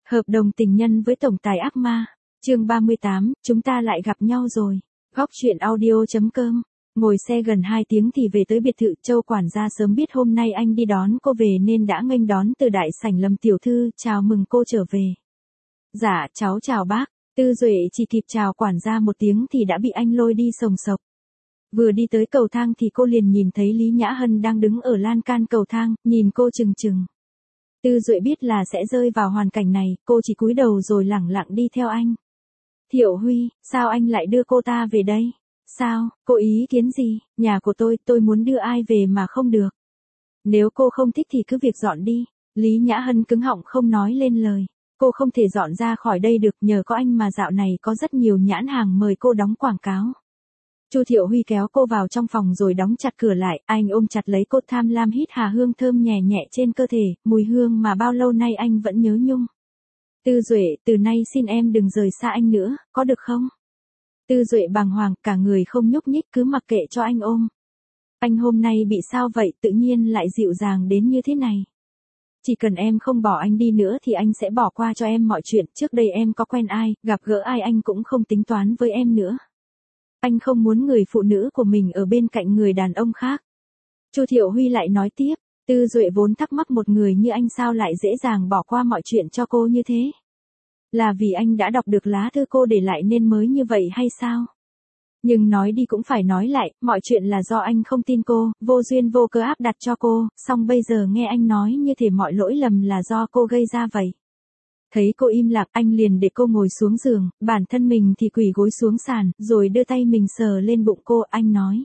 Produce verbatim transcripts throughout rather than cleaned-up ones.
Hợp đồng tình nhân với tổng tài ác ma. Chương ba mươi tám, chúng ta lại gặp nhau rồi. Góc truyện audio chấm com. Ngồi xe gần hai tiếng thì về tới biệt thự. Châu quản gia sớm biết hôm nay anh đi đón cô về nên đã nghênh đón từ đại sảnh. Lâm tiểu thư, chào mừng cô trở về. Dạ, cháu chào bác. Tư Duệ chỉ kịp chào quản gia một tiếng thì đã bị anh lôi đi sồng sộc. Vừa đi tới cầu thang thì cô liền nhìn thấy Lý Nhã Hân đang đứng ở lan can cầu thang, nhìn cô chừng chừng. Tư Duệ biết là sẽ rơi vào hoàn cảnh này, cô chỉ cúi đầu rồi lẳng lặng đi theo anh. Thiệu Huy, sao anh lại đưa cô ta về đây? Sao, cô ý kiến gì? Nhà của tôi, tôi muốn đưa ai về mà không được. Nếu cô không thích thì cứ việc dọn đi. Lý Nhã Hân cứng họng không nói lên lời. Cô không thể dọn ra khỏi đây được, nhờ có anh mà dạo này có rất nhiều nhãn hàng mời cô đóng quảng cáo. Chu Thiệu Huy kéo cô vào trong phòng rồi đóng chặt cửa lại, anh ôm chặt lấy cô tham lam hít hà hương thơm nhẹ nhẹ trên cơ thể, mùi hương mà bao lâu nay anh vẫn nhớ nhung. Tư Duệ, từ nay xin em đừng rời xa anh nữa, có được không? Tư Duệ bàng hoàng, cả người không nhúc nhích cứ mặc kệ cho anh ôm. Anh hôm nay bị sao vậy, tự nhiên lại dịu dàng đến như thế này. Chỉ cần em không bỏ anh đi nữa thì anh sẽ bỏ qua cho em mọi chuyện, trước đây em có quen ai, gặp gỡ ai anh cũng không tính toán với em nữa. Anh không muốn người phụ nữ của mình ở bên cạnh người đàn ông khác. Chu Thiệu Huy lại nói tiếp, Tư Duệ vốn thắc mắc một người như anh sao lại dễ dàng bỏ qua mọi chuyện cho cô như thế. Là vì anh đã đọc được lá thư cô để lại nên mới như vậy hay sao? Nhưng nói đi cũng phải nói lại, mọi chuyện là do anh không tin cô, vô duyên vô cớ áp đặt cho cô, song bây giờ nghe anh nói như thể mọi lỗi lầm là do cô gây ra vậy. Thấy cô im lặng, anh liền để cô ngồi xuống giường, bản thân mình thì quỳ gối xuống sàn, rồi đưa tay mình sờ lên bụng cô, anh nói.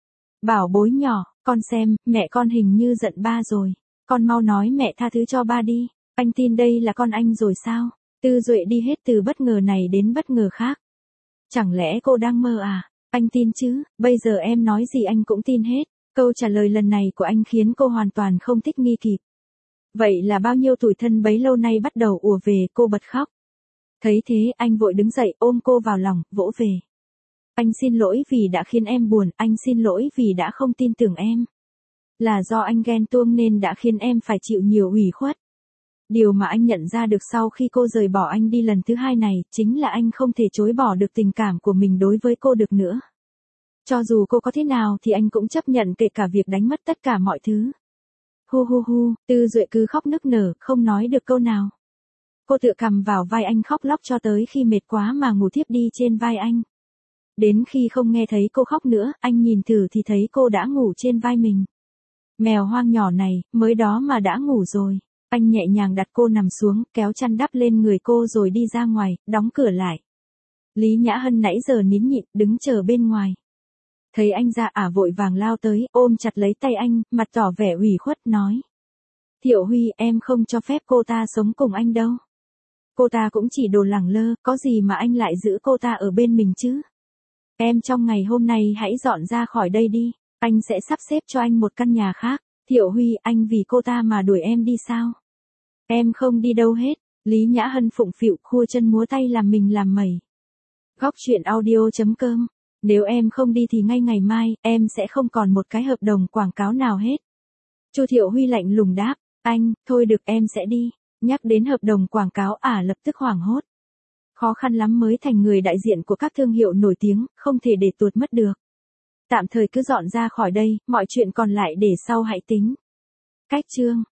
Bảo bối nhỏ, con xem, mẹ con hình như giận ba rồi. Con mau nói mẹ tha thứ cho ba đi, anh tin đây là con anh rồi sao? Tư Duệ đi hết từ bất ngờ này đến bất ngờ khác. Chẳng lẽ cô đang mơ à? Anh tin chứ, bây giờ em nói gì anh cũng tin hết. Câu trả lời lần này của anh khiến cô hoàn toàn không thích nghi kịp. Vậy là bao nhiêu tủi thân bấy lâu nay bắt đầu ùa về, cô bật khóc. Thấy thế, anh vội đứng dậy ôm cô vào lòng, vỗ về. Anh xin lỗi vì đã khiến em buồn, anh xin lỗi vì đã không tin tưởng em. Là do anh ghen tuông nên đã khiến em phải chịu nhiều ủy khuất. Điều mà anh nhận ra được sau khi cô rời bỏ anh đi lần thứ hai này, chính là anh không thể chối bỏ được tình cảm của mình đối với cô được nữa. Cho dù cô có thế nào thì anh cũng chấp nhận kể cả việc đánh mất tất cả mọi thứ. Hu hu hu, Tư Duệ cứ khóc nức nở, không nói được câu nào. Cô tựa cằm vào vai anh khóc lóc cho tới khi mệt quá mà ngủ thiếp đi trên vai anh. Đến khi không nghe thấy cô khóc nữa, anh nhìn thử thì thấy cô đã ngủ trên vai mình. Mèo hoang nhỏ này, mới đó mà đã ngủ rồi. Anh nhẹ nhàng đặt cô nằm xuống, kéo chăn đắp lên người cô rồi đi ra ngoài, đóng cửa lại. Lý Nhã Hân nãy giờ nín nhịn, đứng chờ bên ngoài. Thấy anh ra ả vội vàng lao tới, ôm chặt lấy tay anh, mặt tỏ vẻ ủy khuất, nói. Thiệu Huy, em không cho phép cô ta sống cùng anh đâu. Cô ta cũng chỉ đồ lẳng lơ, có gì mà anh lại giữ cô ta ở bên mình chứ. Em trong ngày hôm nay hãy dọn ra khỏi đây đi, anh sẽ sắp xếp cho anh một căn nhà khác. Thiệu Huy, anh vì cô ta mà đuổi em đi sao? Em không đi đâu hết. Lý Nhã Hân phụng phịu, khua chân múa tay làm mình làm mẩy. Góc truyện audio chấm com. Nếu em không đi thì ngay ngày mai, em sẽ không còn một cái hợp đồng quảng cáo nào hết. Chu Thiệu Huy lạnh lùng đáp, anh, thôi được em sẽ đi. Nhắc đến hợp đồng quảng cáo ả lập tức hoảng hốt. Khó khăn lắm mới thành người đại diện của các thương hiệu nổi tiếng, không thể để tuột mất được. Tạm thời cứ dọn ra khỏi đây, mọi chuyện còn lại để sau hãy tính. Cách chương